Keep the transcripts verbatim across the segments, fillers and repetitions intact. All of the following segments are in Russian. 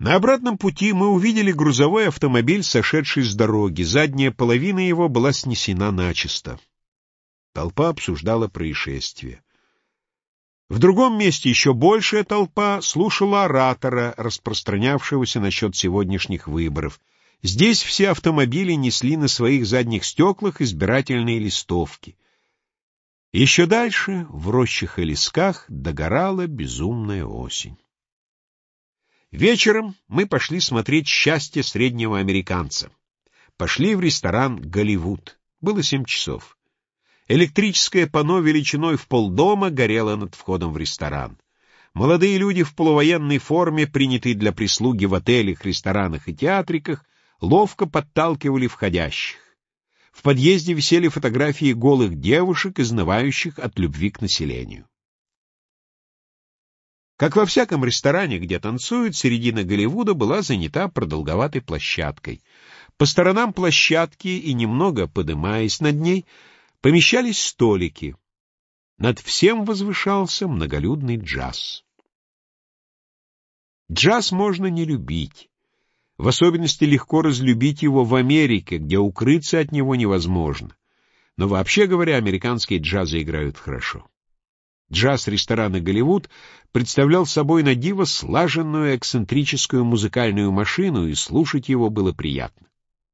На обратном пути мы увидели грузовой автомобиль, сошедший с дороги. Задняя половина его была снесена начисто. Толпа обсуждала происшествие. В другом месте еще большая толпа слушала оратора, распространявшегося насчет сегодняшних выборов. Здесь все автомобили несли на своих задних стеклах избирательные листовки. Еще дальше, в рощах и лесках, догорала безумная осень. Вечером мы пошли смотреть «Счастье среднего американца». Пошли в ресторан «Голливуд». Было семь часов. Электрическое панно величиной в полдома горело над входом в ресторан. Молодые люди в полувоенной форме, принятые для прислуги в отелях, ресторанах и театриках, ловко подталкивали входящих. В подъезде висели фотографии голых девушек, изнывающих от любви к населению. Как во всяком ресторане, где танцуют, середина Голливуда была занята продолговатой площадкой. По сторонам площадки и немного подымаясь над ней, помещались столики. Над всем возвышался многолюдный джаз. Джаз можно не любить. В особенности легко разлюбить его в Америке, где укрыться от него невозможно. Но вообще говоря, американские джазы играют хорошо. Джаз ресторана «Голливуд» представлял собой на диво слаженную эксцентрическую музыкальную машину, и слушать его было приятно.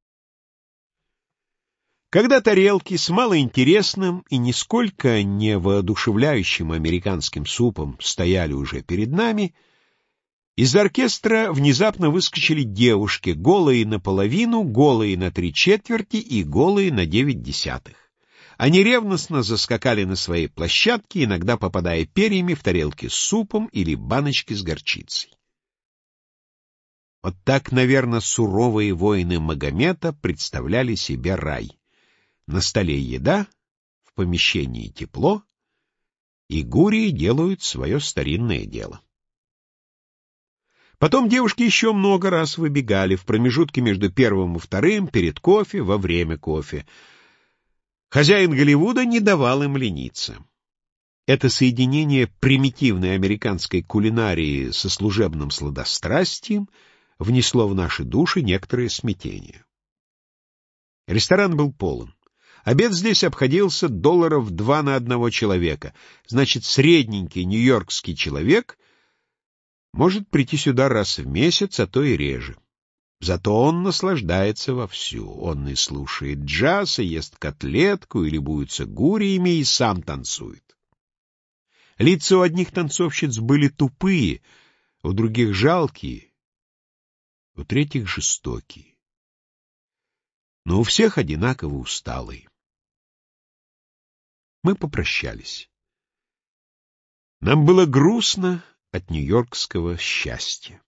Когда тарелки с малоинтересным и нисколько не воодушевляющим американским супом стояли уже перед нами, из оркестра внезапно выскочили девушки, голые наполовину, голые на три четверти и голые на девять десятых. Они ревностно заскакали на своей площадке, иногда попадая перьями в тарелки с супом или баночки с горчицей. Вот так, наверное, суровые воины Магомета представляли себе рай. На столе еда, в помещении тепло, и гурии делают свое старинное дело. Потом девушки еще много раз выбегали в промежутке между первым и вторым, перед кофе, во время кофе. Хозяин Голливуда не давал им лениться. Это соединение примитивной американской кулинарии со служебным сладострастием внесло в наши души некоторое смятение. Ресторан был полон. Обед здесь обходился долларов два на одного человека. Значит, средненький нью-йоркский человек может прийти сюда раз в месяц, а то и реже. Зато он наслаждается вовсю. Он и слушает джаз, и ест котлетку, и любуется гуриями, и сам танцует. Лица у одних танцовщиц были тупые, у других жалкие, у третьих жестокие. Но у всех одинаково усталые. Мы попрощались. Нам было грустно от нью-йоркского счастья.